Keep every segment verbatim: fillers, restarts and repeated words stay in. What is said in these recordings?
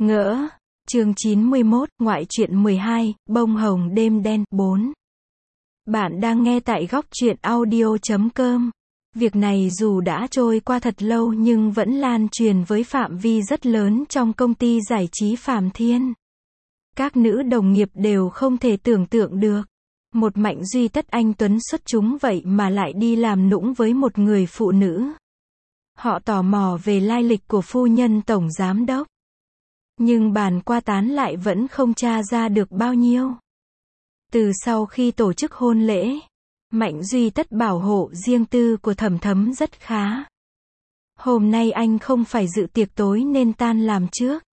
Ngỡ. Chương chín mươi mốt, ngoại truyện mười hai, bông hồng đêm đen, bốn. Bạn đang nghe tại góc truyện audio chấm com. Việc này dù đã trôi qua thật lâu nhưng vẫn lan truyền với phạm vi rất lớn trong công ty giải trí Phàm Thiên. Các nữ đồng nghiệp đều không thể tưởng tượng được. Một Mạnh Duy Tất anh tuấn xuất chúng vậy mà lại đi làm nũng với một người phụ nữ. Họ tò mò về lai lịch của phu nhân tổng giám đốc. Nhưng bàn qua tán lại vẫn không tra ra được bao nhiêu. Từ sau khi tổ chức hôn lễ, Mạnh Duy Tất bảo hộ riêng tư của Thẩm Thấm rất khá. Hôm nay anh không phải dự tiệc tối nên tan làm trước.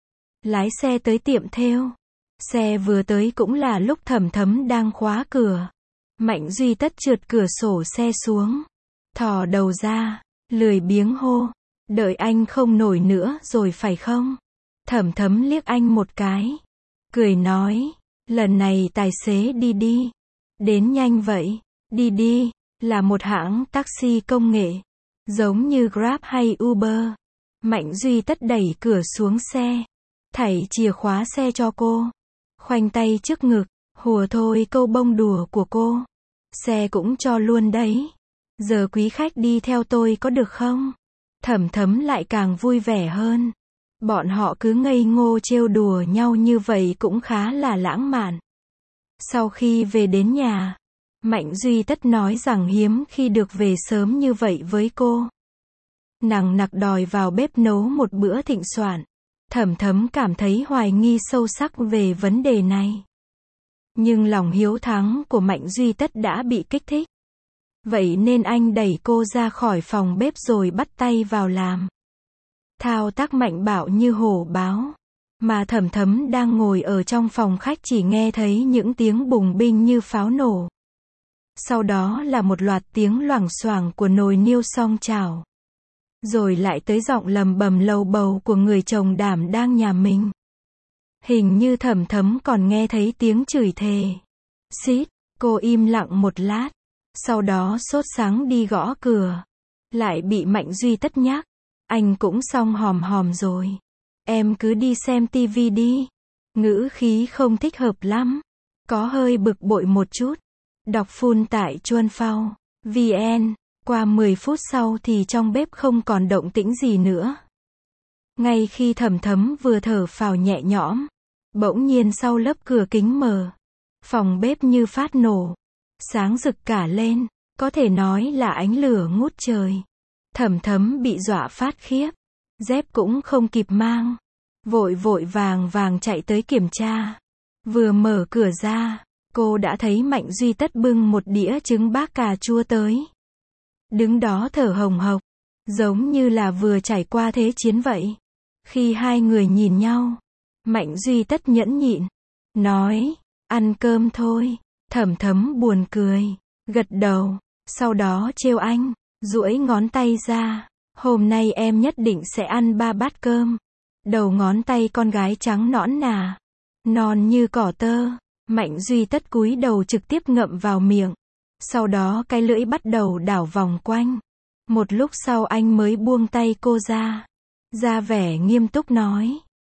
Lái xe tới tiệm thêu. Xe vừa tới cũng là lúc Thẩm Thấm đang khóa cửa. Mạnh Duy Tất trượt cửa sổ xe xuống. Thò đầu ra, lười biếng hô. Đợi anh không nổi nữa rồi phải không? Thẩm Thấm liếc anh một cái. Cười nói, lần này tài xế đi đi. Đến nhanh vậy. Đi đi, là một hãng taxi công nghệ. Giống như Grab hay Uber. Mạnh Duy Tất đẩy cửa xuống xe. Thảy chìa khóa xe cho cô. Khoanh tay trước ngực, hùa thôi câu bông đùa của cô. Xe cũng cho luôn đấy. Giờ quý khách đi theo tôi có được không? Thẩm Thấm lại càng vui vẻ hơn. Bọn họ cứ ngây ngô trêu đùa nhau như vậy cũng khá là lãng mạn. Sau khi về đến nhà, Mạnh Duy Tất nói rằng hiếm khi được về sớm như vậy với cô. Nằng nặc đòi vào bếp nấu một bữa thịnh soạn. Thẩm Thấm cảm thấy hoài nghi sâu sắc về vấn đề này. Nhưng lòng hiếu thắng của Mạnh Duy Tất đã bị kích thích. Vậy nên anh đẩy cô ra khỏi phòng bếp rồi bắt tay vào làm. Thao tác mạnh bạo như hổ báo. Mà Thẩm Thấm đang ngồi ở trong phòng khách chỉ nghe thấy những tiếng bùng binh như pháo nổ. Sau đó là một loạt tiếng loảng xoảng của nồi niêu song chảo. Rồi lại tới giọng lầm bầm lầu bầu của người chồng đảm đang nhà mình. Hình như Thẩm Thấm còn nghe thấy tiếng chửi thề. Xít, cô im lặng một lát. Sau đó sốt sắng đi gõ cửa. Lại bị Mạnh Duy Tất nhắc. Anh cũng xong hòm hòm rồi. Em cứ đi xem tivi đi. Ngữ khí không thích hợp lắm. Có hơi bực bội một chút. Đọc full tại chuan phao vn. Qua mười phút sau thì trong bếp không còn động tĩnh gì nữa. Ngay khi Thẩm Thấm vừa thở phào nhẹ nhõm, bỗng nhiên sau lớp cửa kính mở, phòng bếp như phát nổ, sáng rực cả lên, có thể nói là ánh lửa ngút trời. Thẩm Thấm bị dọa phát khiếp, dép cũng không kịp mang, vội vội vàng vàng chạy tới kiểm tra. Vừa mở cửa ra, cô đã thấy Mạnh Duy Tất bưng một đĩa trứng bác cà chua tới. Đứng đó thở hồng hộc, giống như là vừa trải qua thế chiến vậy. Khi hai người nhìn nhau, Mạnh Duy Tất nhẫn nhịn, nói, ăn cơm thôi. Thẩm Thấm buồn cười, gật đầu, sau đó trêu anh, duỗi ngón tay ra, hôm nay em nhất định sẽ ăn ba bát cơm. Đầu ngón tay con gái trắng nõn nà, non như cỏ tơ. Mạnh Duy Tất cúi đầu trực tiếp ngậm vào miệng. Sau đó cái lưỡi bắt đầu đảo vòng quanh. Một lúc sau anh mới buông tay cô ra. Ra vẻ nghiêm túc nói.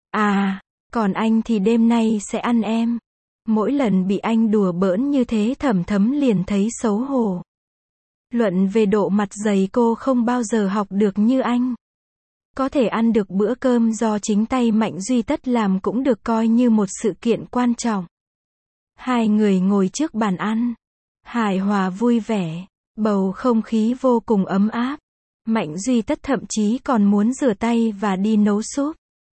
À, còn anh thì đêm nay sẽ ăn em. Mỗi lần bị anh đùa bỡn như thế Thẩm Thấm liền thấy xấu hổ. Luận về độ mặt dày cô không bao giờ học được như anh. Có thể ăn được bữa cơm do chính tay Mạnh Duy Tất làm cũng được coi như một sự kiện quan trọng. Hai người ngồi trước bàn ăn. Hài hòa vui vẻ, bầu không khí vô cùng ấm áp. Mạnh Duy Tất thậm chí còn muốn rửa tay và đi nấu súp.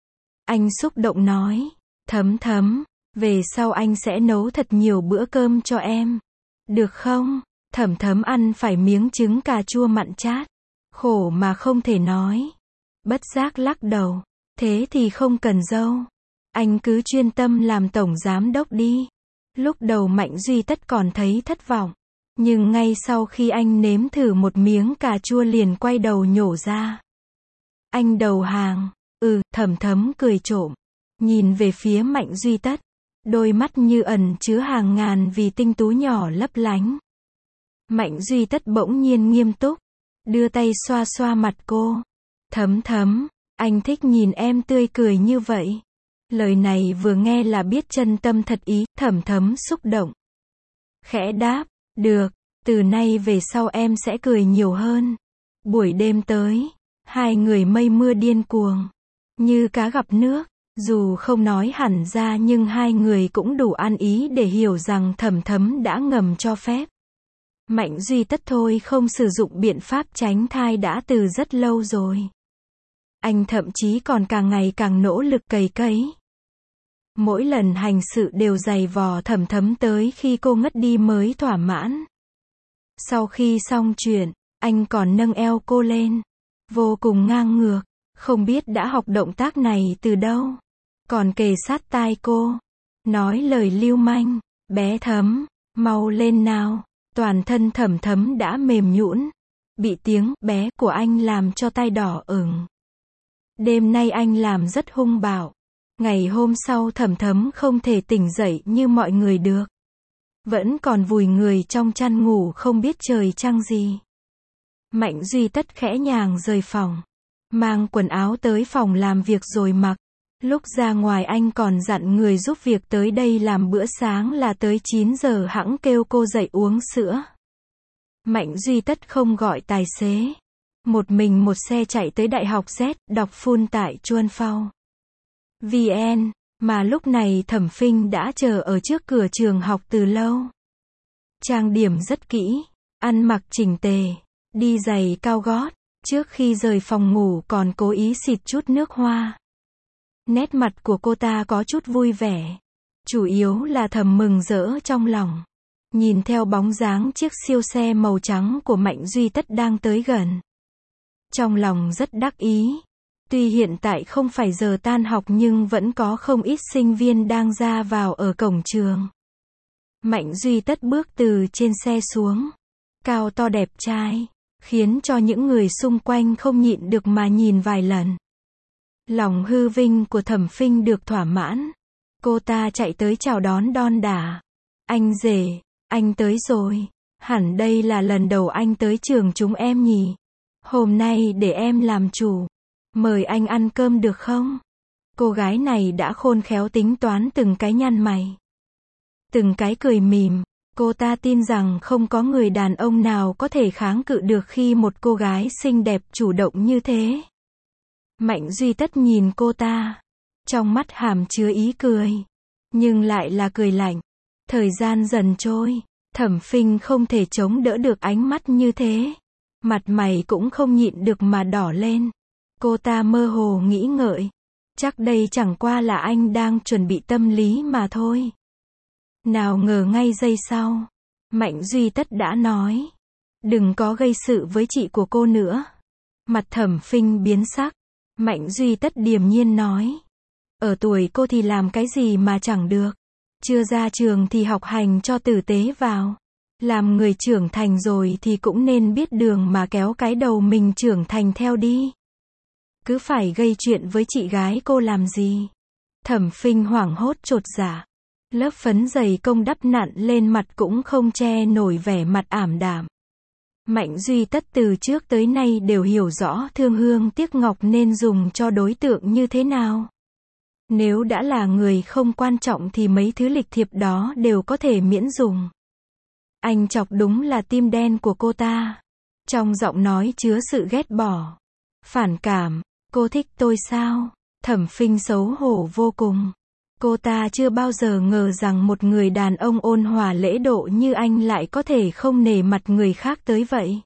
Anh xúc động nói, Thấm Thấm, về sau anh sẽ nấu thật nhiều bữa cơm cho em. Được không? Thẩm Thấm ăn phải miếng trứng cà chua mặn chát. Khổ mà không thể nói. Bất giác lắc đầu. Thế thì không cần dâu. Anh cứ chuyên tâm làm tổng giám đốc đi. Lúc đầu Mạnh Duy Tất còn thấy thất vọng. Nhưng ngay sau khi anh nếm thử một miếng cà chua liền quay đầu nhổ ra. Anh đầu hàng. Ừ, Thẩm Thấm cười trộm. Nhìn về phía Mạnh Duy Tất. Đôi mắt như ẩn chứa hàng ngàn vì tinh tú nhỏ lấp lánh. Mạnh Duy Tất bỗng nhiên nghiêm túc. Đưa tay xoa xoa mặt cô. Thấm Thấm, Anh thích nhìn em tươi cười như vậy. Lời này vừa nghe là biết chân tâm thật ý, Thẩm Thấm xúc động. Khẽ đáp, được, từ nay về sau em sẽ cười nhiều hơn. Buổi đêm tới, hai người mây mưa điên cuồng, như cá gặp nước. Dù không nói hẳn ra nhưng hai người cũng đủ ăn ý để hiểu rằng Thẩm Thấm đã ngầm cho phép. Mạnh Duy Tất thôi không sử dụng biện pháp tránh thai đã từ rất lâu rồi. Anh thậm chí còn càng ngày càng nỗ lực cày cấy. Mỗi lần hành sự đều giày vò Thẩm Thấm tới khi cô ngất đi mới thỏa mãn. Sau khi xong chuyện, anh còn nâng eo cô lên. Vô cùng ngang ngược, không biết đã học động tác này từ đâu. Còn kề sát tai cô, nói lời lưu manh, bé Thấm, mau lên nào. Toàn thân Thẩm Thấm đã mềm nhũn, bị tiếng bé của anh làm cho tai đỏ ửng. Đêm nay anh làm rất hung bạo. Ngày hôm sau Thẩm Thấm không thể tỉnh dậy như mọi người được. Vẫn còn vùi người trong chăn ngủ không biết trời trăng gì. Mạnh Duy Tất khẽ nhàng rời phòng, mang quần áo tới phòng làm việc rồi mặc. Lúc ra ngoài anh còn dặn người giúp việc tới đây làm bữa sáng là tới chín giờ hẵng kêu cô dậy uống sữa. Mạnh Duy Tất không gọi tài xế. Một mình một xe chạy tới Đại học Z, đọc full tại Chuan Phao vê en, mà lúc này Thẩm Phinh đã chờ ở trước cửa trường học từ lâu. Trang điểm rất kỹ, ăn mặc chỉnh tề, đi giày cao gót, trước khi rời phòng ngủ còn cố ý xịt chút nước hoa. Nét mặt của cô ta có chút vui vẻ, chủ yếu là thầm mừng rỡ trong lòng. Nhìn theo bóng dáng chiếc siêu xe màu trắng của Mạnh Duy Tất đang tới gần. Trong lòng rất đắc ý. Tuy hiện tại không phải giờ tan học nhưng vẫn có không ít sinh viên đang ra vào ở cổng trường. Mạnh Duy Tất bước từ trên xe xuống, cao to đẹp trai, khiến cho những người xung quanh không nhịn được mà nhìn vài lần. Lòng hư vinh của Thẩm Phinh được thỏa mãn. Cô ta chạy tới chào đón đon đả. Anh rể, anh tới rồi. Hẳn đây là lần đầu anh tới trường chúng em nhỉ. Hôm nay để em làm chủ. Mời anh ăn cơm được không? Cô gái này đã khôn khéo tính toán từng cái nhăn mày, từng cái cười mỉm. Cô ta tin rằng không có người đàn ông nào có thể kháng cự được khi một cô gái xinh đẹp chủ động như thế. Mạnh Duy Tất nhìn cô ta, trong mắt hàm chứa ý cười, nhưng lại là cười lạnh. Thời gian dần trôi, Thẩm Phinh không thể chống đỡ được ánh mắt như thế. Mặt mày cũng không nhịn được mà đỏ lên. Cô ta mơ hồ nghĩ ngợi, chắc đây chẳng qua là anh đang chuẩn bị tâm lý mà thôi. Nào ngờ ngay giây sau, Mạnh Duy Tất đã nói, đừng có gây sự với chị của cô nữa. Mặt Thẩm Phinh biến sắc. Mạnh Duy Tất điềm nhiên nói, ở tuổi cô thì làm cái gì mà chẳng được. Chưa ra trường thì học hành cho tử tế vào. Làm người trưởng thành rồi thì cũng nên biết đường mà kéo cái đầu mình trưởng thành theo đi. Cứ phải gây chuyện với chị gái cô làm gì? Thẩm Phinh hoảng hốt chột dạ. Lớp phấn dày công đắp nặn lên mặt cũng không che nổi vẻ mặt ảm đạm. Mạnh Duy Tất từ trước tới nay đều hiểu rõ thương hương tiếc ngọc nên dùng cho đối tượng như thế nào. Nếu đã là người không quan trọng thì mấy thứ lịch thiệp đó đều có thể miễn dùng. Anh chọc đúng là tim đen của cô ta. Trong giọng nói chứa sự ghét bỏ, phản cảm. Cô thích tôi sao? Thẩm Phinh xấu hổ vô cùng. Cô ta chưa bao giờ ngờ rằng một người đàn ông ôn hòa lễ độ như anh lại có thể không nể mặt người khác tới vậy.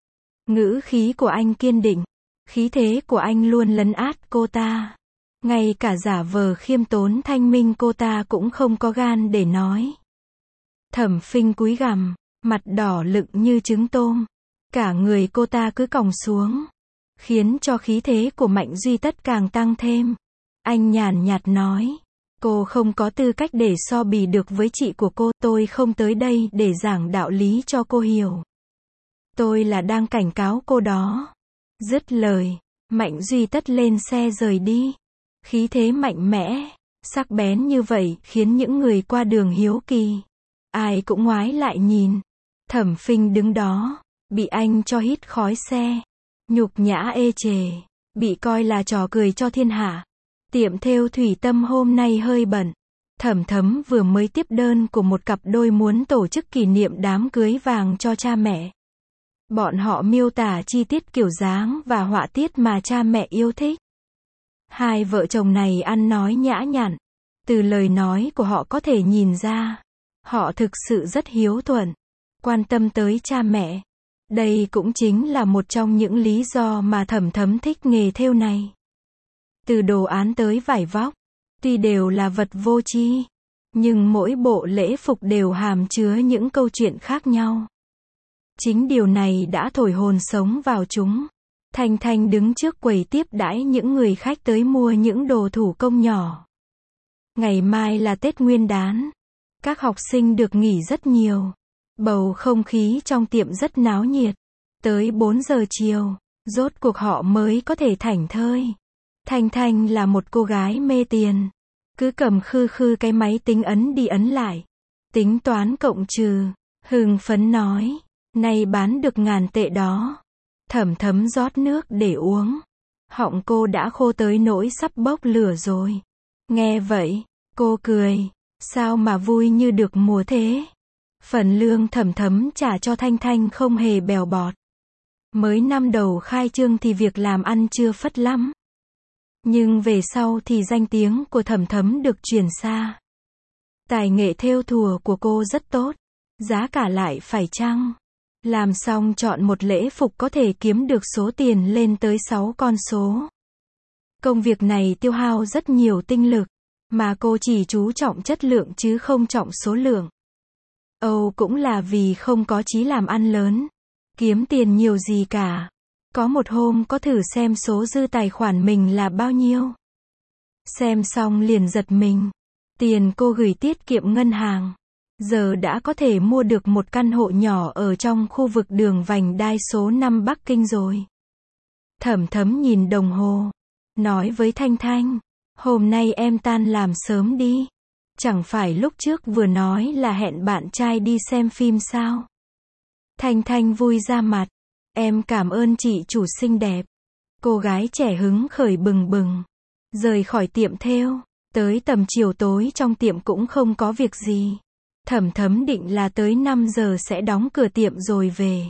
Ngữ khí của anh kiên định, khí thế của anh luôn lấn át cô ta. Ngay cả giả vờ khiêm tốn thanh minh cô ta cũng không có gan để nói. Thẩm Phinh cúi gằm, mặt đỏ lựng như trứng tôm. Cả người cô ta cứ còng xuống, khiến cho khí thế của Mạnh Duy Tất càng tăng thêm. Anh nhàn nhạt nói, cô không có tư cách để so bì được với chị của cô. Tôi không tới đây để giảng đạo lý cho cô hiểu. Tôi là đang cảnh cáo cô đó. Dứt lời, Mạnh Duy Tất lên xe rời đi. Khí thế mạnh mẽ, sắc bén như vậy khiến những người qua đường hiếu kỳ. Ai cũng ngoái lại nhìn. Thẩm Phinh đứng đó, bị anh cho hít khói xe. Nhục nhã ê chề. bị coi là trò cười cho thiên hạ. Tiệm thêu Thủy Tâm hôm nay hơi bận. Thẩm Thấm vừa mới tiếp đơn của một cặp đôi muốn tổ chức kỷ niệm đám cưới vàng cho cha mẹ. Bọn họ miêu tả chi tiết kiểu dáng và họa tiết mà cha mẹ yêu thích. Hai vợ chồng này ăn nói nhã nhặn. Từ lời nói của họ có thể nhìn ra, họ thực sự rất hiếu thuận, quan tâm tới cha mẹ. Đây cũng chính là một trong những lý do mà Thẩm Thấm thích nghề thêu này. Từ đồ án tới vải vóc, tuy đều là vật vô tri, nhưng mỗi bộ lễ phục đều hàm chứa những câu chuyện khác nhau. Chính điều này đã thổi hồn sống vào chúng. Thanh Thanh đứng trước quầy tiếp đãi những người khách tới mua những đồ thủ công nhỏ. Ngày mai là Tết Nguyên đán. Các học sinh được nghỉ rất nhiều. Bầu không khí trong tiệm rất náo nhiệt. Tới bốn giờ chiều, rốt cuộc họ mới có thể thảnh thơi. Thanh Thanh là một cô gái mê tiền. Cứ cầm khư khư cái máy tính ấn đi ấn lại. Tính toán cộng trừ. Hưng phấn nói. Nay bán được ngàn tệ đó. Thẩm Thấm rót nước để uống. Họng cô đã khô tới nỗi sắp bốc lửa rồi. Nghe vậy, cô cười. Sao mà vui như được mùa thế? Phần lương Thẩm Thấm trả cho Thanh Thanh không hề bèo bọt. Mới năm đầu khai trương thì việc làm ăn chưa phất lắm. Nhưng về sau thì danh tiếng của Thẩm Thấm được truyền xa. Tài nghệ thêu thùa của cô rất tốt. Giá cả lại phải chăng. Làm xong chọn một lễ phục có thể kiếm được số tiền lên tới sáu con số. Công việc này tiêu hao rất nhiều tinh lực, mà cô chỉ chú trọng chất lượng chứ không trọng số lượng. Âu cũng là vì không có chí làm ăn lớn, kiếm tiền nhiều gì cả. Có một hôm có thử xem số dư tài khoản mình là bao nhiêu. Xem xong liền giật mình. Tiền cô gửi tiết kiệm ngân hàng. Giờ đã có thể mua được một căn hộ nhỏ ở trong khu vực đường vành đai số năm Bắc Kinh rồi. Thẩm Thấm nhìn đồng hồ. Nói với Thanh Thanh. Hôm nay em tan làm sớm đi. Chẳng phải lúc trước vừa nói là hẹn bạn trai đi xem phim sao? Thanh Thanh vui ra mặt. Em cảm ơn chị chủ xinh đẹp. Cô gái trẻ hứng khởi bừng bừng. Rời khỏi tiệm thêu. Tới tầm chiều tối trong tiệm cũng không có việc gì. Thẩm Thấm định là tới năm giờ sẽ đóng cửa tiệm rồi về.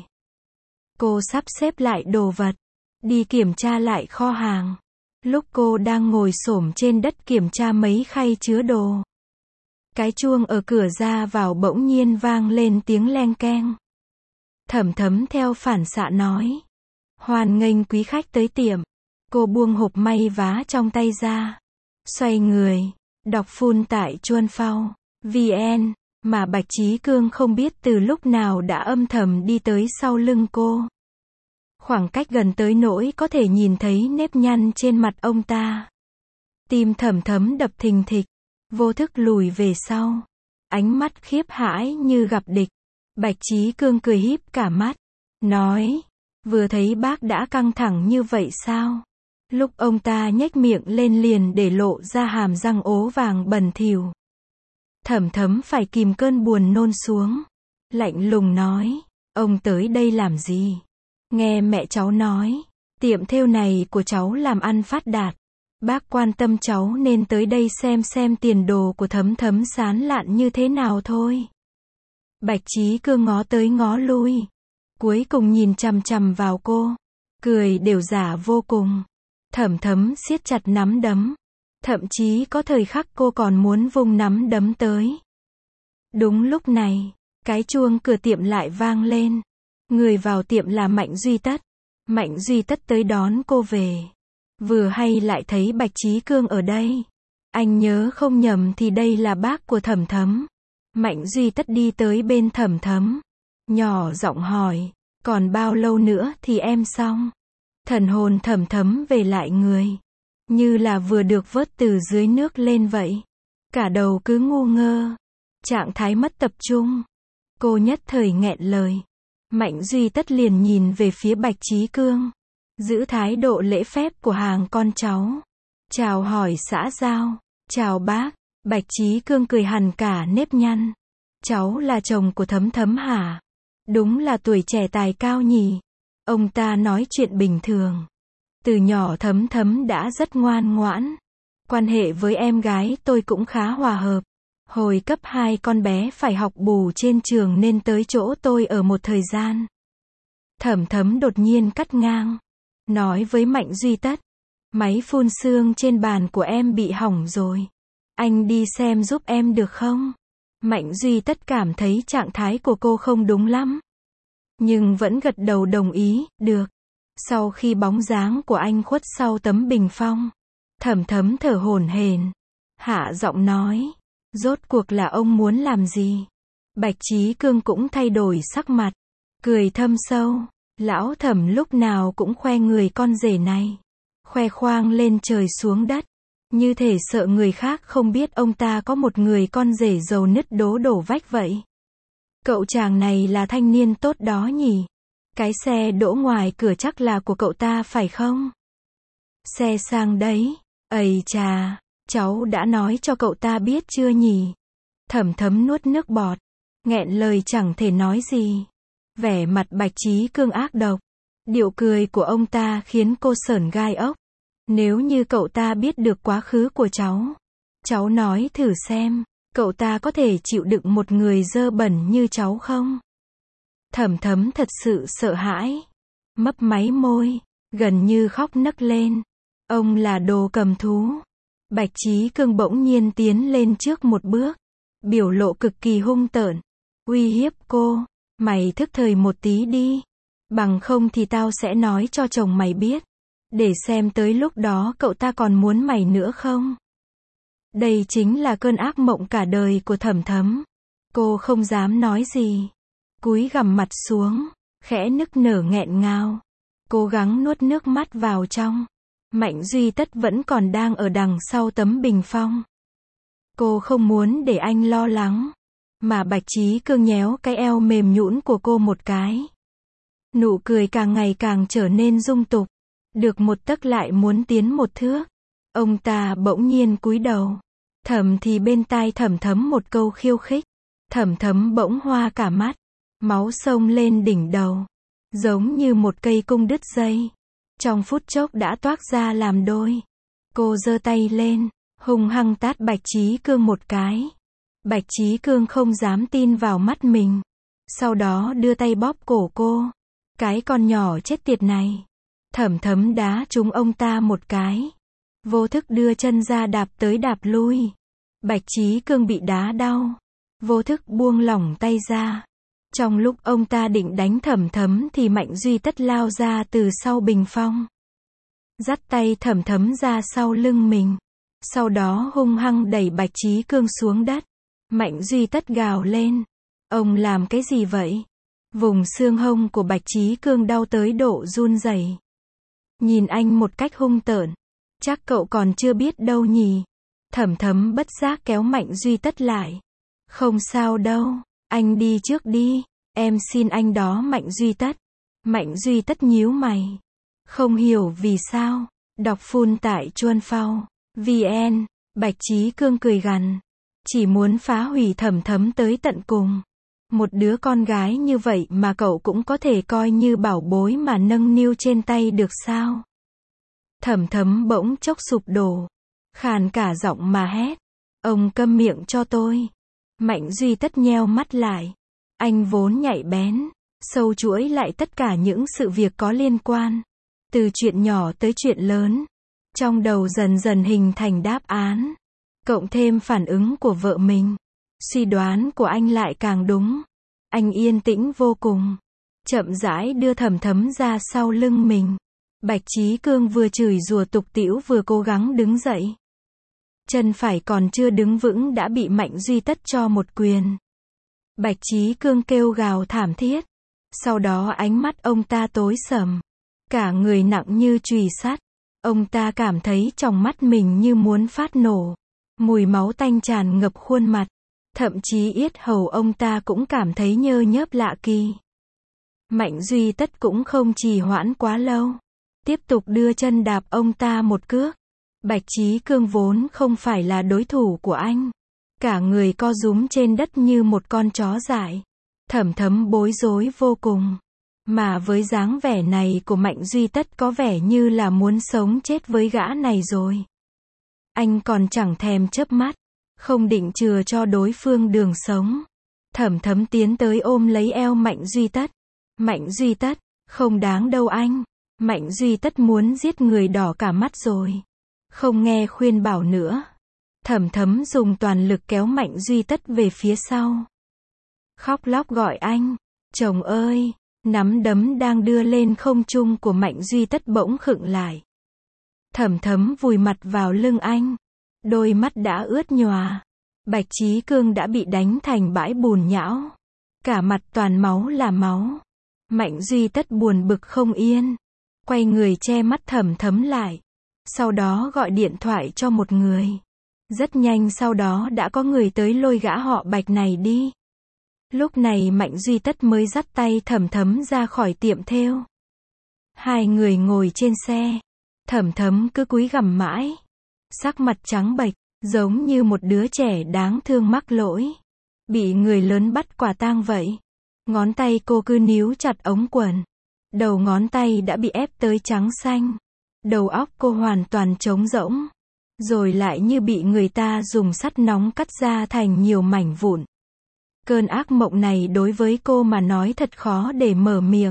Cô sắp xếp lại đồ vật. Đi kiểm tra lại kho hàng. Lúc cô đang ngồi xổm trên đất kiểm tra mấy khay chứa đồ. Cái chuông ở cửa ra vào bỗng nhiên vang lên tiếng leng keng. Thẩm Thấm theo phản xạ nói. Hoan nghênh quý khách tới tiệm. Cô buông hộp may vá trong tay ra. Xoay người. Đọc phun tại chuan phao. vn. Mà Bạch Chí Cương không biết từ lúc nào đã âm thầm đi tới sau lưng cô. Khoảng cách gần tới nỗi có thể nhìn thấy nếp nhăn trên mặt ông ta. Tim Thẩm Thấm đập thình thịch. Vô thức lùi về sau. Ánh mắt khiếp hãi như gặp địch. Bạch Chí Cương cười híp cả mắt. Nói. Vừa thấy bác đã căng thẳng như vậy sao? Lúc ông ta nhếch miệng lên liền để lộ ra hàm răng ố vàng bẩn thỉu. Thẩm Thấm phải kìm cơn buồn nôn xuống. Lạnh lùng nói. Ông tới đây làm gì? Nghe mẹ cháu nói. Tiệm thêu này của cháu làm ăn phát đạt. Bác quan tâm cháu nên tới đây xem xem tiền đồ của Thấm Thấm sán lạn như thế nào thôi. Bạch Chí Cương ngó tới ngó lui. Cuối cùng nhìn chằm chằm vào cô. Cười đều giả vô cùng. Thẩm Thấm siết chặt nắm đấm. Thậm chí có thời khắc cô còn muốn vung nắm đấm tới. Đúng lúc này, cái chuông cửa tiệm lại vang lên. Người vào tiệm là Mạnh Duy Tất. Mạnh Duy Tất tới đón cô về. Vừa hay lại thấy Bạch Chí Cương ở đây. Anh nhớ không nhầm thì đây là bác của Thẩm Thấm. Mạnh Duy Tất đi tới bên Thẩm Thấm. Nhỏ giọng hỏi. Còn bao lâu nữa thì em xong? Thần hồn Thẩm Thấm về lại người. Như là vừa được vớt từ dưới nước lên vậy. Cả đầu cứ ngu ngơ. Trạng thái mất tập trung. Cô nhất thời nghẹn lời. Mạnh Duy Tất liền nhìn về phía Bạch Chí Cương. Giữ thái độ lễ phép của hàng con cháu. Chào hỏi xã giao. Chào bác. Bạch Chí Cương cười hằn cả nếp nhăn. Cháu là chồng của Thấm Thấm hả? Đúng là tuổi trẻ tài cao nhỉ. Ông ta nói chuyện bình thường. Từ nhỏ Thấm Thấm đã rất ngoan ngoãn. Quan hệ với em gái tôi cũng khá hòa hợp. Hồi cấp hai con bé phải học bù trên trường nên tới chỗ tôi ở một thời gian. Thẩm Thấm đột nhiên cắt ngang. Nói với Mạnh Duy Tất. Máy phun sương trên bàn của em bị hỏng rồi. Anh đi xem giúp em được không? Mạnh Duy Tất cảm thấy trạng thái của cô không đúng lắm. Nhưng vẫn gật đầu đồng ý, được. Sau khi bóng dáng của anh khuất sau tấm bình phong, Thẩm Thấm thở hổn hển, hạ giọng nói, rốt cuộc là ông muốn làm gì? Bạch Chí Cương cũng thay đổi sắc mặt, cười thâm sâu, lão Thẩm lúc nào cũng khoe người con rể này, khoe khoang lên trời xuống đất, như thể sợ người khác không biết ông ta có một người con rể giàu nứt đố đổ vách vậy. Cậu chàng này là thanh niên tốt đó nhỉ? Cái xe đỗ ngoài cửa chắc là của cậu ta phải không? Xe sang đấy. Ây chà, cháu đã nói cho cậu ta biết chưa nhỉ? Thẩm Thấm nuốt nước bọt, nghẹn lời chẳng thể nói gì. Vẻ mặt Bạch Chí Cương ác độc. Điệu cười của ông ta khiến cô sởn gai ốc. Nếu như cậu ta biết được quá khứ của cháu, cháu nói thử xem, cậu ta có thể chịu đựng một người dơ bẩn như cháu không? Thẩm Thấm thật sự sợ hãi, mấp máy môi, gần như khóc nấc lên. Ông là đồ cầm thú. Bạch Chí Cương bỗng nhiên tiến lên trước một bước, biểu lộ cực kỳ hung tợn, uy hiếp cô, mày thức thời một tí đi, bằng không thì tao sẽ nói cho chồng mày biết, để xem tới lúc đó cậu ta còn muốn mày nữa không. Đây chính là cơn ác mộng cả đời của Thẩm Thấm. Cô không dám nói gì, cúi gằm mặt xuống, khẽ nức nở nghẹn ngào, cố gắng nuốt nước mắt vào trong. Mạnh Duy Tất vẫn còn đang ở đằng sau tấm bình phong. Cô không muốn để anh lo lắng, mà Bạch Chí Cương nhéo cái eo mềm nhũn của cô một cái. Nụ cười càng ngày càng trở nên dung tục, được một tấc lại muốn tiến một thước. Ông ta bỗng nhiên cúi đầu, thầm thì bên tai Thẩm Thấm một câu khiêu khích. Thẩm Thấm bỗng hoa cả mắt, máu xông lên đỉnh đầu, giống như một cây cung đứt dây. Trong phút chốc đã toác ra làm đôi. Cô giơ tay lên, hung hăng tát Bạch Chí Cương một cái. Bạch Chí Cương không dám tin vào mắt mình. Sau đó đưa tay bóp cổ cô. Cái con nhỏ chết tiệt này. Thẩm Thấm đá trúng ông ta một cái. Vô thức đưa chân ra đạp tới đạp lui. Bạch Chí Cương bị đá đau, vô thức buông lỏng tay ra. Trong lúc ông ta định đánh Thẩm Thấm thì Mạnh Duy Tất lao ra từ sau bình phong, dắt tay Thẩm Thấm ra sau lưng mình, sau đó hung hăng đẩy Bạch Chí Cương xuống đất. Mạnh Duy Tất gào lên, ông làm cái gì vậy? Vùng xương hông của Bạch Chí Cương đau tới độ run rẩy. Nhìn anh một cách hung tợn, chắc cậu còn chưa biết đâu nhỉ? Thẩm Thấm bất giác kéo Mạnh Duy Tất lại. Không sao đâu, anh đi trước đi, em xin anh đó. Mạnh Duy Tất. Mạnh Duy Tất nhíu mày, không hiểu vì sao. Đọc full tại chuan phao vn. Bạch Chí Cương cười gằn, chỉ muốn phá hủy Thẩm Thấm tới tận cùng. Một đứa con gái như vậy mà cậu cũng có thể coi như bảo bối mà nâng niu trên tay được sao? Thẩm Thấm bỗng chốc sụp đổ, khàn cả giọng mà hét, ông câm miệng cho tôi. Mạnh Duy Tất nheo mắt lại. Anh vốn nhạy bén, sâu chuỗi lại tất cả những sự việc có liên quan, từ chuyện nhỏ tới chuyện lớn. Trong đầu dần dần hình thành đáp án, cộng thêm phản ứng của vợ mình, suy đoán của anh lại càng đúng. Anh yên tĩnh vô cùng, chậm rãi đưa Thẩm Thấm ra sau lưng mình. Bạch Chí Cương vừa chửi rủa tục tĩu vừa cố gắng đứng dậy. Chân phải còn chưa đứng vững đã bị Mạnh Duy Tất cho một quyền. Bạch Chí Cương kêu gào thảm thiết. Sau đó ánh mắt ông ta tối sầm, cả người nặng như chùy sắt. Ông ta cảm thấy trong mắt mình như muốn phát nổ. Mùi máu tanh tràn ngập khuôn mặt. Thậm chí yết hầu ông ta cũng cảm thấy nhơ nhớp lạ kỳ. Mạnh Duy Tất cũng không trì hoãn quá lâu, tiếp tục đưa chân đạp ông ta một cước. Bạch Chí Cương vốn không phải là đối thủ của anh, cả người co rúm trên đất như một con chó dại. Thẩm Thấm bối rối vô cùng, Mà với dáng vẻ này của Mạnh Duy Tất có vẻ như là muốn sống chết với gã này rồi. Anh còn chẳng thèm chớp mắt, không định chừa cho đối phương đường sống. Thẩm Thấm tiến tới ôm lấy eo Mạnh Duy Tất. Mạnh Duy Tất, không đáng đâu anh. Mạnh Duy Tất muốn giết người đỏ cả mắt rồi. Không nghe khuyên bảo nữa. Thẩm Thấm dùng toàn lực kéo Mạnh Duy Tất về phía sau. Khóc lóc gọi anh. Chồng ơi! Nắm đấm đang đưa lên không trung của Mạnh Duy Tất bỗng khựng lại. Thẩm Thấm vùi mặt vào lưng anh. Đôi mắt đã ướt nhòa. Bạch Chí Cương đã bị đánh thành bãi bùn nhão. Cả mặt toàn máu là máu. Mạnh Duy Tất buồn bực không yên. Quay người che mắt Thẩm Thấm lại. Sau đó gọi điện thoại cho một người. Rất nhanh sau đó đã có người tới lôi gã họ Bạch này đi. Lúc này Mạnh Duy Tất mới dắt tay Thẩm Thấm ra khỏi tiệm thêu. Hai người ngồi trên xe. Thẩm Thấm cứ cúi gằm mãi. Sắc mặt trắng bệch, giống như một đứa trẻ đáng thương mắc lỗi. Bị người lớn bắt quả tang vậy. Ngón tay cô cứ níu chặt ống quần. Đầu ngón tay đã bị ép tới trắng xanh. Đầu óc cô hoàn toàn trống rỗng. Rồi lại như bị người ta dùng sắt nóng cắt ra thành nhiều mảnh vụn. Cơn ác mộng này đối với cô mà nói thật khó để mở miệng.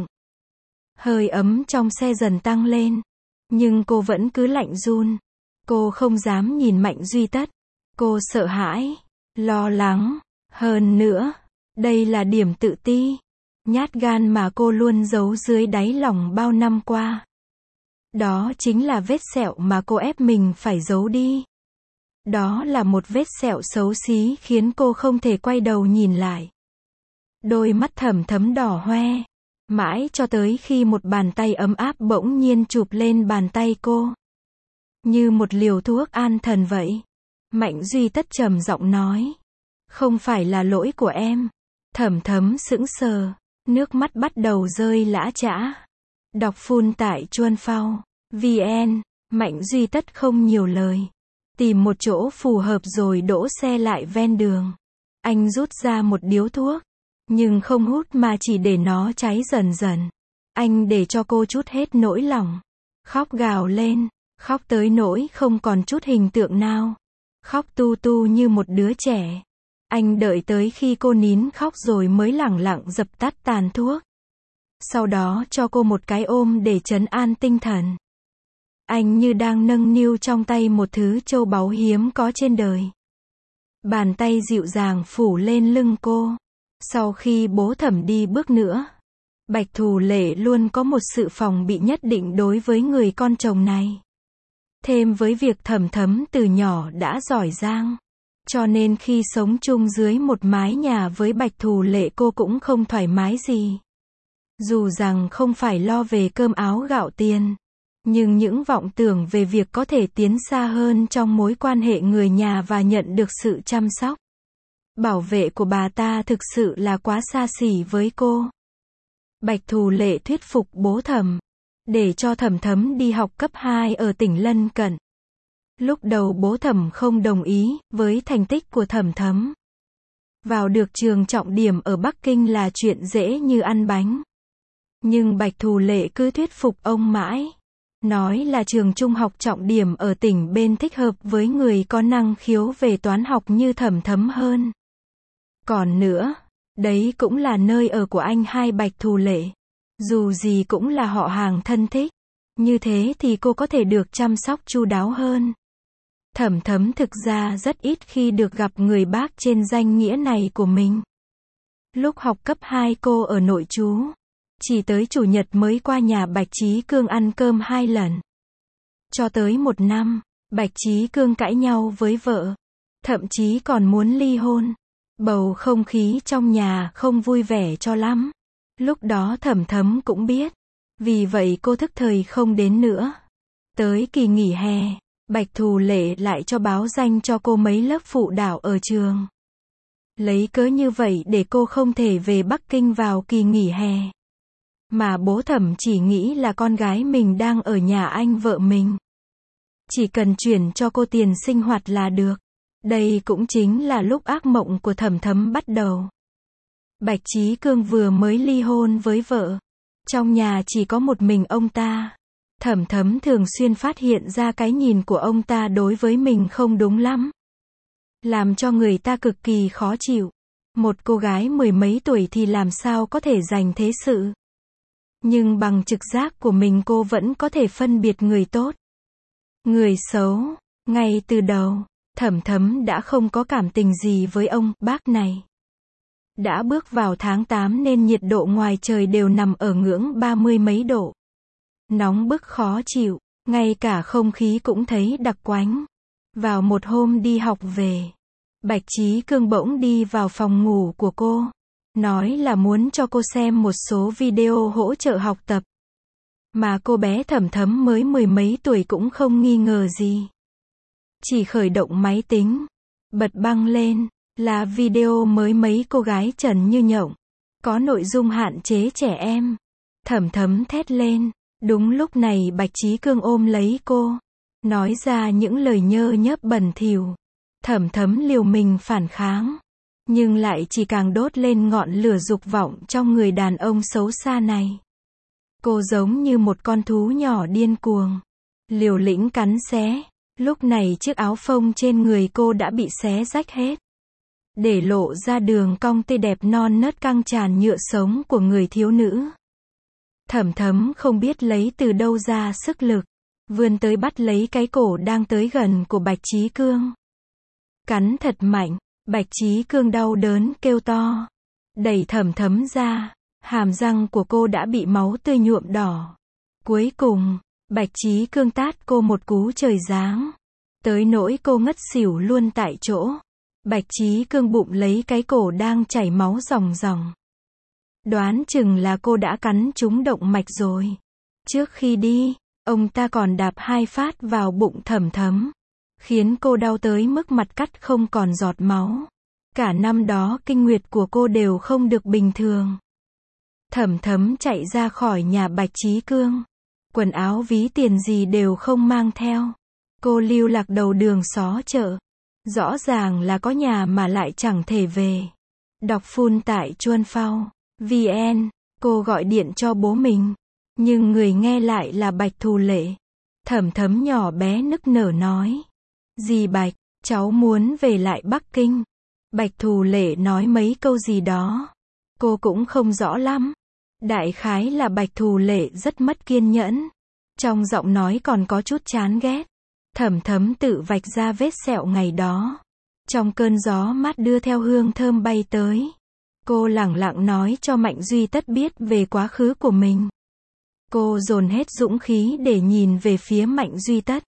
Hơi ấm trong xe dần tăng lên. Nhưng cô vẫn cứ lạnh run. Cô không dám nhìn Mạnh Duy Tất. Cô sợ hãi, lo lắng. Hơn nữa, đây là điểm tự ti, nhát gan mà cô luôn giấu dưới đáy lòng bao năm qua. Đó chính là vết sẹo mà cô ép mình phải giấu đi. Đó là một vết sẹo xấu xí khiến cô không thể quay đầu nhìn lại. Đôi mắt Thẩm Thấm đỏ hoe. Mãi cho tới khi một bàn tay ấm áp bỗng nhiên chụp lên bàn tay cô. Như một liều thuốc an thần vậy. Mạnh Duy Tất trầm giọng nói. Không phải là lỗi của em. Thẩm Thấm sững sờ. Nước mắt bắt đầu rơi lã chã. Đọc full tại chuan phao vn. Mạnh Duy Tất không nhiều lời. Tìm một chỗ phù hợp rồi đỗ xe lại ven đường. Anh rút ra một điếu thuốc. Nhưng không hút mà chỉ để nó cháy dần dần. Anh để cho cô chút hết nỗi lòng. Khóc gào lên. Khóc tới nỗi không còn chút hình tượng nào. Khóc tu tu như một đứa trẻ. Anh đợi tới khi cô nín khóc rồi mới lẳng lặng dập tắt tàn thuốc. Sau đó cho cô một cái ôm để trấn an tinh thần. Anh như đang nâng niu trong tay một thứ châu báu hiếm có trên đời. Bàn tay dịu dàng phủ lên lưng cô. Sau khi bố Thẩm đi bước nữa, Bạch Thù Lệ luôn có một sự phòng bị nhất định đối với người con chồng này. Thêm với việc Thẩm Thấm từ nhỏ đã giỏi giang. Cho nên khi sống chung dưới một mái nhà với Bạch Thù Lệ cô cũng không thoải mái gì. Dù rằng không phải lo về cơm áo gạo tiền. Nhưng những vọng tưởng về việc có thể tiến xa hơn trong mối quan hệ người nhà và nhận được sự chăm sóc, bảo vệ của bà ta thực sự là quá xa xỉ với cô. Bạch Thù Lệ thuyết phục bố Thẩm, để cho Thẩm Thấm đi học cấp hai ở tỉnh lân cận. Lúc đầu bố Thẩm không đồng ý với thành tích của Thẩm Thấm. Vào được trường trọng điểm ở Bắc Kinh là chuyện dễ như ăn bánh. Nhưng Bạch Thù Lệ cứ thuyết phục ông mãi. Nói là trường trung học trọng điểm ở tỉnh bên thích hợp với người có năng khiếu về toán học như Thẩm Thấm hơn. Còn nữa, đấy cũng là nơi ở của anh hai Bạch Thù Lệ. Dù gì cũng là họ hàng thân thích. Như thế thì cô có thể được chăm sóc chu đáo hơn. Thẩm Thấm thực ra rất ít khi được gặp người bác trên danh nghĩa này của mình. Lúc học cấp hai cô ở nội trú. Chỉ tới chủ nhật mới qua nhà Bạch Chí Cương ăn cơm hai lần. Cho tới một năm, Bạch Chí Cương cãi nhau với vợ. Thậm chí còn muốn ly hôn. Bầu không khí trong nhà không vui vẻ cho lắm. Lúc đó Thẩm Thấm cũng biết. Vì vậy cô thức thời không đến nữa. Tới kỳ nghỉ hè, Bạch Thù Lệ lại cho báo danh cho cô mấy lớp phụ đạo ở trường. Lấy cớ như vậy để cô không thể về Bắc Kinh vào kỳ nghỉ hè. Mà bố Thẩm chỉ nghĩ là con gái mình đang ở nhà anh vợ mình. Chỉ cần chuyển cho cô tiền sinh hoạt là được. Đây cũng chính là lúc ác mộng của Thẩm Thấm bắt đầu. Bạch Chí Cương vừa mới ly hôn với vợ. Trong nhà chỉ có một mình ông ta. Thẩm Thấm thường xuyên phát hiện ra cái nhìn của ông ta đối với mình không đúng lắm, làm cho người ta cực kỳ khó chịu. Một cô gái mười mấy tuổi thì làm sao có thể giành thế sự. Nhưng bằng trực giác của mình cô vẫn có thể phân biệt người tốt, người xấu. Ngay từ đầu, Thẩm Thấm đã không có cảm tình gì với ông bác này. Đã bước vào tháng tám nên nhiệt độ ngoài trời đều nằm ở ngưỡng ba mươi mấy độ. Nóng bức khó chịu, ngay cả không khí cũng thấy đặc quánh. Vào một hôm đi học về, Bạch Trí Cương bỗng đi vào phòng ngủ của cô, nói là muốn cho cô xem một số video hỗ trợ học tập. Mà cô bé Thẩm Thấm mới mười mấy tuổi cũng không nghi ngờ gì. Chỉ khởi động máy tính, bật băng lên, là video mới mấy cô gái trần như nhộng, có nội dung hạn chế trẻ em. Thẩm Thấm thét lên. Đúng lúc này Bạch Trí Cương ôm lấy cô, nói ra những lời nhơ nhớp bẩn thỉu. Thẩm Thấm liều mình phản kháng, nhưng lại chỉ càng đốt lên ngọn lửa dục vọng trong người đàn ông xấu xa này. Cô giống như một con thú nhỏ điên cuồng, liều lĩnh cắn xé. Lúc này chiếc áo phông trên người cô đã bị xé rách hết, để lộ ra đường cong tươi đẹp non nớt căng tràn nhựa sống của người thiếu nữ. Thẩm Thấm không biết lấy từ đâu ra sức lực, vươn tới bắt lấy cái cổ đang tới gần của Bạch Trí Cương. Cắn thật mạnh, Bạch Trí Cương đau đớn kêu to, đẩy Thẩm Thấm ra, hàm răng của cô đã bị máu tươi nhuộm đỏ. Cuối cùng, Bạch Trí Cương tát cô một cú trời giáng, tới nỗi cô ngất xỉu luôn tại chỗ. Bạch Trí Cương bụng lấy cái cổ đang chảy máu ròng ròng. Đoán chừng là cô đã cắn trúng động mạch rồi. Trước khi đi, ông ta còn đạp hai phát vào bụng Thẩm Thấm, khiến cô đau tới mức mặt cắt không còn giọt máu. Cả năm đó kinh nguyệt của cô đều không được bình thường. Thẩm Thấm chạy ra khỏi nhà Bạch Trí Cương, quần áo ví tiền gì đều không mang theo. Cô lưu lạc đầu đường xó chợ, rõ ràng là có nhà mà lại chẳng thể về. Đọc phun tại Chuan Phao vê en, cô gọi điện cho bố mình, nhưng người nghe lại là Bạch Thù Lệ. Thẩm Thấm nhỏ bé nức nở nói, dì Bạch, cháu muốn về lại Bắc Kinh. Bạch Thù Lệ nói mấy câu gì đó, cô cũng không rõ lắm. Đại khái là Bạch Thù Lệ rất mất kiên nhẫn, trong giọng nói còn có chút chán ghét. Thẩm Thấm tự vạch ra vết sẹo ngày đó. Trong cơn gió mát đưa theo hương thơm bay tới, cô lẳng lặng nói cho Mạnh Duy Tất biết về quá khứ của mình. Cô dồn hết dũng khí để nhìn về phía Mạnh Duy Tất.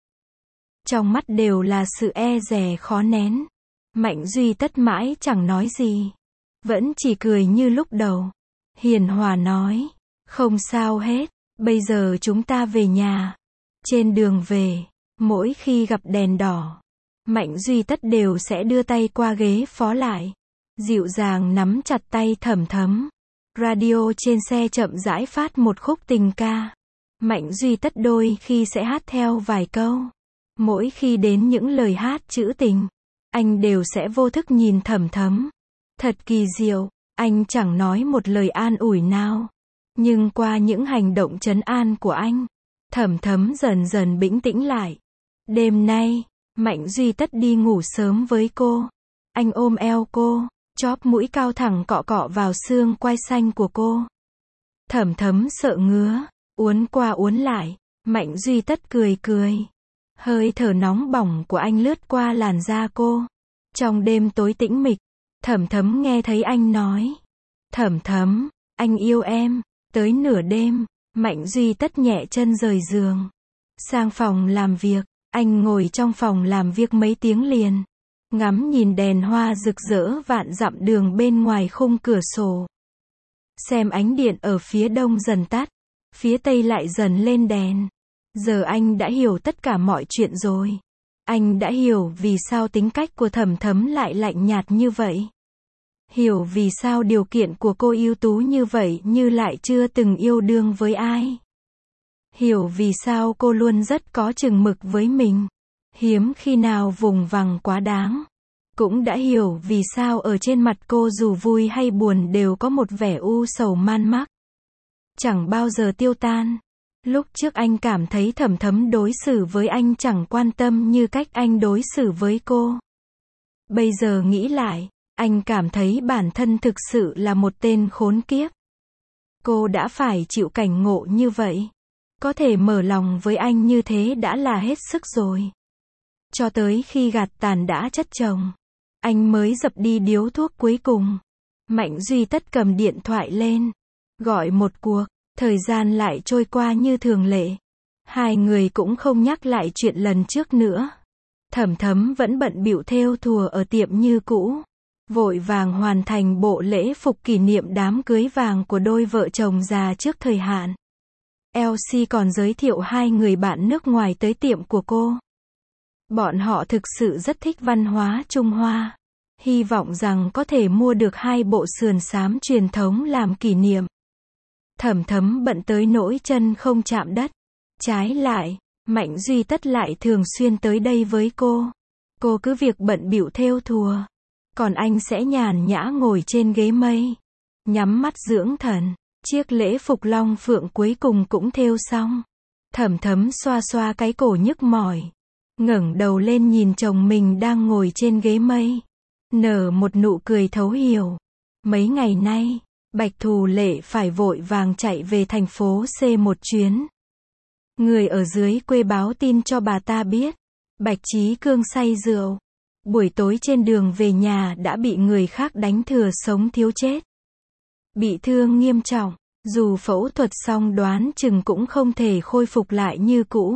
Trong mắt đều là sự e dè khó nén. Mạnh Duy Tất mãi chẳng nói gì, vẫn chỉ cười như lúc đầu. Hiền hòa nói, không sao hết, bây giờ chúng ta về nhà. Trên đường về, mỗi khi gặp đèn đỏ, Mạnh Duy Tất đều sẽ đưa tay qua ghế phó lại, dịu dàng nắm chặt tay Thẩm Thấm. Radio trên xe chậm rãi phát một khúc tình ca. Mạnh Duy Tất đôi khi sẽ hát theo vài câu. Mỗi khi đến những lời hát trữ tình, anh đều sẽ vô thức nhìn Thẩm Thấm. Thật kỳ diệu, anh chẳng nói một lời an ủi nào, nhưng qua những hành động trấn an của anh, Thẩm Thấm dần dần bĩnh tĩnh lại. Đêm nay, Mạnh Duy Tất đi ngủ sớm với cô. Anh ôm eo cô, chóp mũi cao thẳng cọ cọ vào xương quai xanh của cô. Thẩm Thấm sợ ngứa, uốn qua uốn lại. Mạnh Duy Tất cười cười. Hơi thở nóng bỏng của anh lướt qua làn da cô. Trong đêm tối tĩnh mịch, Thẩm Thấm nghe thấy anh nói, Thẩm Thấm, anh yêu em. Tới nửa đêm, Mạnh Duy Tất nhẹ chân rời giường, sang phòng làm việc. Anh ngồi trong phòng làm việc mấy tiếng liền, ngắm nhìn đèn hoa rực rỡ vạn dặm đường bên ngoài khung cửa sổ. Xem ánh điện ở phía đông dần tắt, phía tây lại dần lên đèn. Giờ anh đã hiểu tất cả mọi chuyện rồi. Anh đã hiểu vì sao tính cách của Thẩm Thấm lại lạnh nhạt như vậy. Hiểu vì sao điều kiện của cô ưu tú như vậy như lại chưa từng yêu đương với ai. Hiểu vì sao cô luôn rất có chừng mực với mình, hiếm khi nào vùng vằng quá đáng. Cũng đã hiểu vì sao ở trên mặt cô dù vui hay buồn đều có một vẻ u sầu man mác. chẳng bao giờ tiêu tan. Lúc trước anh cảm thấy Thẩm Thấm đối xử với anh chẳng quan tâm như cách anh đối xử với cô. Bây giờ nghĩ lại, anh cảm thấy bản thân thực sự là một tên khốn kiếp. Cô đã phải chịu cảnh ngộ như vậy. Có thể mở lòng với anh như thế đã là hết sức rồi. Cho tới khi gạt tàn đã chất chồng, anh mới dập đi điếu thuốc cuối cùng. Mạnh Duy Tất cầm điện thoại lên, gọi một cuộc, thời gian lại trôi qua như thường lệ. Hai người cũng không nhắc lại chuyện lần trước nữa. Thẩm Thấm vẫn bận bịu thêu thùa ở tiệm như cũ, vội vàng hoàn thành bộ lễ phục kỷ niệm đám cưới vàng của đôi vợ chồng già trước thời hạn. Elsie còn giới thiệu hai người bạn nước ngoài tới tiệm của cô. Bọn họ thực sự rất thích văn hóa Trung Hoa. Hy vọng rằng có thể mua được hai bộ sườn xám truyền thống làm kỷ niệm. Thẩm Thấm bận tới nỗi chân không chạm đất. Trái lại, Mạnh Duy Tất lại thường xuyên tới đây với cô. Cô cứ việc bận bịu thêu thùa, còn anh sẽ nhàn nhã ngồi trên ghế mây, nhắm mắt dưỡng thần. Chiếc lễ phục long phượng cuối cùng cũng thêu xong. Thẩm Thấm xoa xoa cái cổ nhức mỏi, ngẩng đầu lên nhìn chồng mình đang ngồi trên ghế mây, nở một nụ cười thấu hiểu. Mấy ngày nay, Bạch Thù Lệ phải vội vàng chạy về thành phố C một chuyến. Người ở dưới quê báo tin cho bà ta biết, Bạch Chí Cương say rượu. Buổi tối trên đường về nhà đã bị người khác đánh thừa sống thiếu chết. Bị thương nghiêm trọng, dù phẫu thuật xong đoán chừng cũng không thể khôi phục lại như cũ.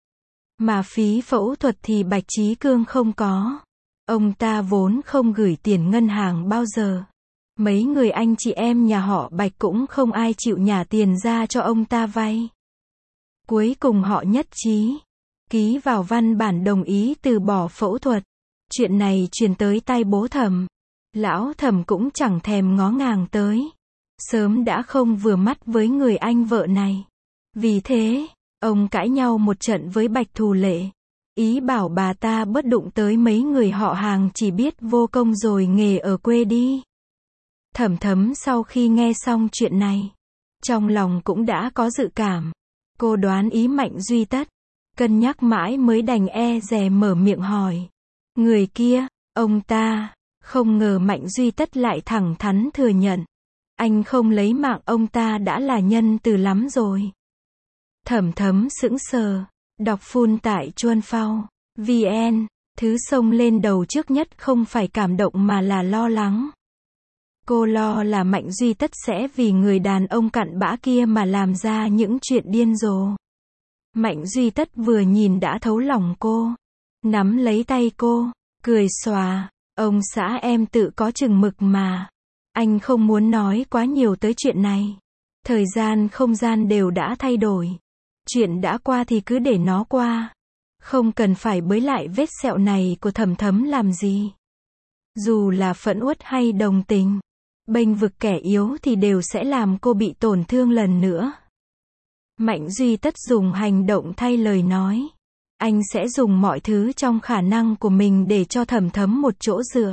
Mà phí phẫu thuật thì Bạch Chí Cương không có. Ông ta vốn không gửi tiền ngân hàng bao giờ. Mấy người anh chị em nhà họ Bạch cũng không ai chịu nhả tiền ra cho ông ta vay. Cuối cùng họ nhất trí, ký vào văn bản đồng ý từ bỏ phẫu thuật. Chuyện này truyền tới tai bố Thẩm. Lão Thẩm cũng chẳng thèm ngó ngàng tới. Sớm đã không vừa mắt với người anh vợ này. Vì thế, ông cãi nhau một trận với Bạch Thù Lệ. Ý bảo bà ta bớt đụng tới mấy người họ hàng chỉ biết vô công rồi nghề ở quê đi. Thẩm Thấm sau khi nghe xong chuyện này, trong lòng cũng đã có dự cảm. Cô đoán ý Mạnh Duy Tất, cân nhắc mãi mới đành e dè mở miệng hỏi. Người kia, ông ta, không ngờ Mạnh Duy Tất lại thẳng thắn thừa nhận. Anh không lấy mạng ông ta đã là nhân từ lắm rồi. Thẩm Thấm sững sờ, đọc phun tại Chuan Phao, vn, thứ xông lên đầu trước nhất không phải cảm động mà là lo lắng. Cô lo là Mạnh Duy Tất sẽ vì người đàn ông cặn bã kia mà làm ra những chuyện điên rồ. Mạnh Duy Tất vừa nhìn đã thấu lòng cô, nắm lấy tay cô, cười xòa, ông xã em tự có chừng mực mà. Anh không muốn nói quá nhiều tới chuyện này. Thời gian không gian đều đã thay đổi. Chuyện đã qua thì cứ để nó qua. Không cần phải bới lại vết sẹo này của Thẩm Thấm làm gì. Dù là phẫn uất hay đồng tình, bênh vực kẻ yếu thì đều sẽ làm cô bị tổn thương lần nữa. Mạnh Duy Tất dùng hành động thay lời nói. Anh sẽ dùng mọi thứ trong khả năng của mình để cho Thẩm Thấm một chỗ dựa.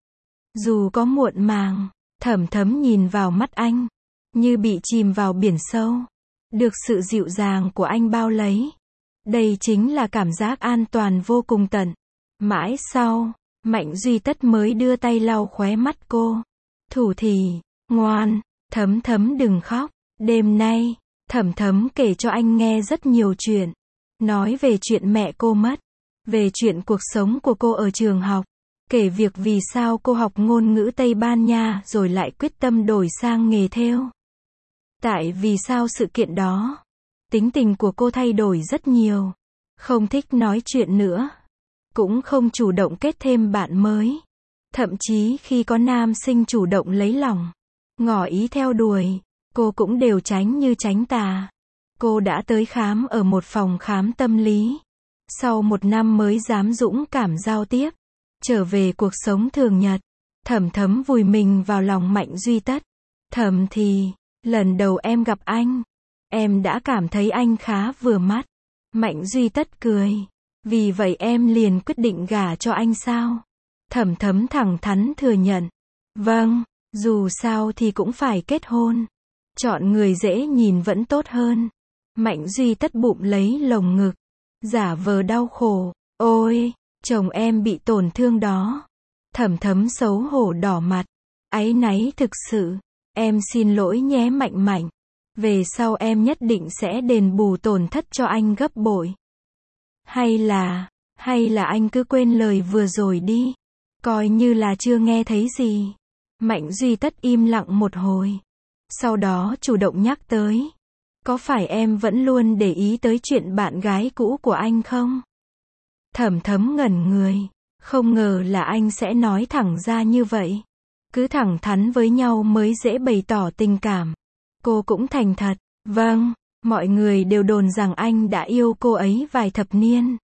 Dù có muộn màng, Thẩm Thấm nhìn vào mắt anh, như bị chìm vào biển sâu. Được sự dịu dàng của anh bao lấy. Đây chính là cảm giác an toàn vô cùng tận. Mãi sau, Mạnh Duy Tất mới đưa tay lau khóe mắt cô. Thủ thì, ngoan, Thấm Thấm đừng khóc. Đêm nay, Thẩm Thấm kể cho anh nghe rất nhiều chuyện. Nói về chuyện mẹ cô mất, về chuyện cuộc sống của cô ở trường học, kể việc vì sao cô học ngôn ngữ Tây Ban Nha rồi lại quyết tâm đổi sang nghề thêu. Tại vì sao sự kiện đó, tính tình của cô thay đổi rất nhiều, không thích nói chuyện nữa, cũng không chủ động kết thêm bạn mới. Thậm chí khi có nam sinh chủ động lấy lòng, ngỏ ý theo đuổi, cô cũng đều tránh như tránh tà. Cô đã tới khám ở một phòng khám tâm lý. Sau một năm mới dám dũng cảm giao tiếp, trở về cuộc sống thường nhật. Thẩm Thấm vùi mình vào lòng Mạnh Duy Tất. Thẩm thì, lần đầu em gặp anh, em đã cảm thấy anh khá vừa mắt. Mạnh Duy Tất cười. Vì vậy em liền quyết định gả cho anh sao? Thẩm Thấm thẳng thắn thừa nhận. Vâng, dù sao thì cũng phải kết hôn. Chọn người dễ nhìn vẫn tốt hơn. Mạnh Duy Tất bụng lấy lồng ngực, giả vờ đau khổ. Ôi, chồng em bị tổn thương đó. Thẩm Thấm xấu hổ đỏ mặt. Áy náy thực sự. Em xin lỗi nhé Mạnh Mạnh. Về sau em nhất định sẽ đền bù tổn thất cho anh gấp bội. Hay là, hay là anh cứ quên lời vừa rồi đi. Coi như là chưa nghe thấy gì. Mạnh Duy Tất im lặng một hồi. Sau đó chủ động nhắc tới. Có phải em vẫn luôn để ý tới chuyện bạn gái cũ của anh không? Thẩm Thấm ngẩn người. Không ngờ là anh sẽ nói thẳng ra như vậy. Cứ thẳng thắn với nhau mới dễ bày tỏ tình cảm. Cô cũng thành thật. Vâng, mọi người đều đồn rằng anh đã yêu cô ấy vài thập niên.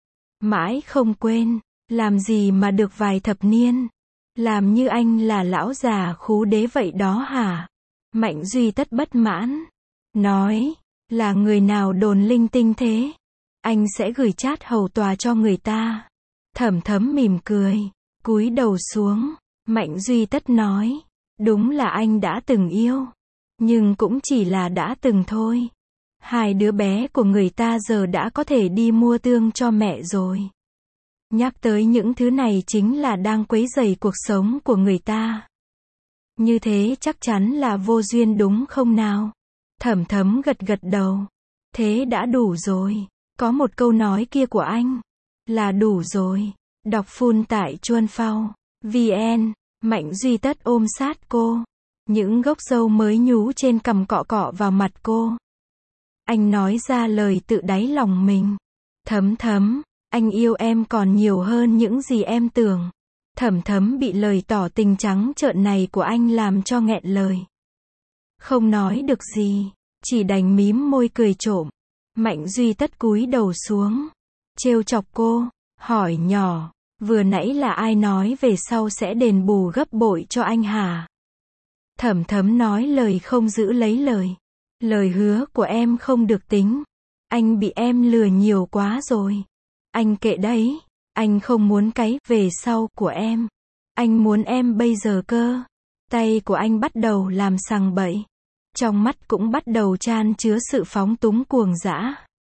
Mãi không quên. Làm gì mà được vài thập niên? Làm như anh là lão già khú đế vậy đó hả? Mạnh Duy Tất bất mãn. Nói, là người nào đồn linh tinh thế? Anh sẽ gửi chat hầu tòa cho người ta. Thẩm Thấm mỉm cười, cúi đầu xuống. Mạnh Duy Tất nói, đúng là anh đã từng yêu. Nhưng cũng chỉ là đã từng thôi. Hai đứa bé của người ta giờ đã có thể đi mua tương cho mẹ rồi. Nhắc tới những thứ này chính là đang quấy rầy cuộc sống của người ta. Như thế chắc chắn là vô duyên đúng không nào? Thẩm Thấm gật gật đầu. Thế đã đủ rồi. Có một câu nói kia của anh. Là đủ rồi. Đọc full tại chuan phao. vn. Mạnh Duy Tất ôm sát cô. Những gốc râu mới nhú trên cằm cọ cọ vào mặt cô. Anh nói ra lời tự đáy lòng mình. Thấm Thấm, anh yêu em còn nhiều hơn những gì em tưởng. Thẩm Thấm bị lời tỏ tình trắng trợn này của anh làm cho nghẹn lời. Không nói được gì, chỉ đành mím môi cười trộm. Mạnh Duy Tất cúi đầu xuống, trêu chọc cô, hỏi nhỏ, vừa nãy là ai nói về sau sẽ đền bù gấp bội cho anh hả? Thẩm Thấm nói lời không giữ lấy lời. Lời hứa của em không được tính. Anh bị em lừa nhiều quá rồi. Anh kệ đấy. Anh không muốn cái về sau của em. Anh muốn em bây giờ cơ. Tay của anh bắt đầu làm sằng bậy. Trong mắt cũng bắt đầu chan chứa sự phóng túng cuồng dã.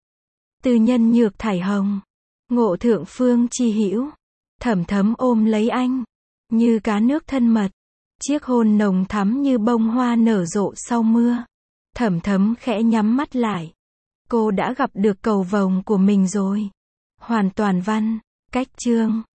Tư nhân nhược thải hồng. Ngộ thượng phương chi hữu. Thẩm Thấm ôm lấy anh. Như cá nước thân mật. Chiếc hôn nồng thắm như bông hoa nở rộ sau mưa. Thẩm Thấm khẽ nhắm mắt lại. Cô đã gặp được cầu vồng của mình rồi. Hoàn toàn văn. Cách chương.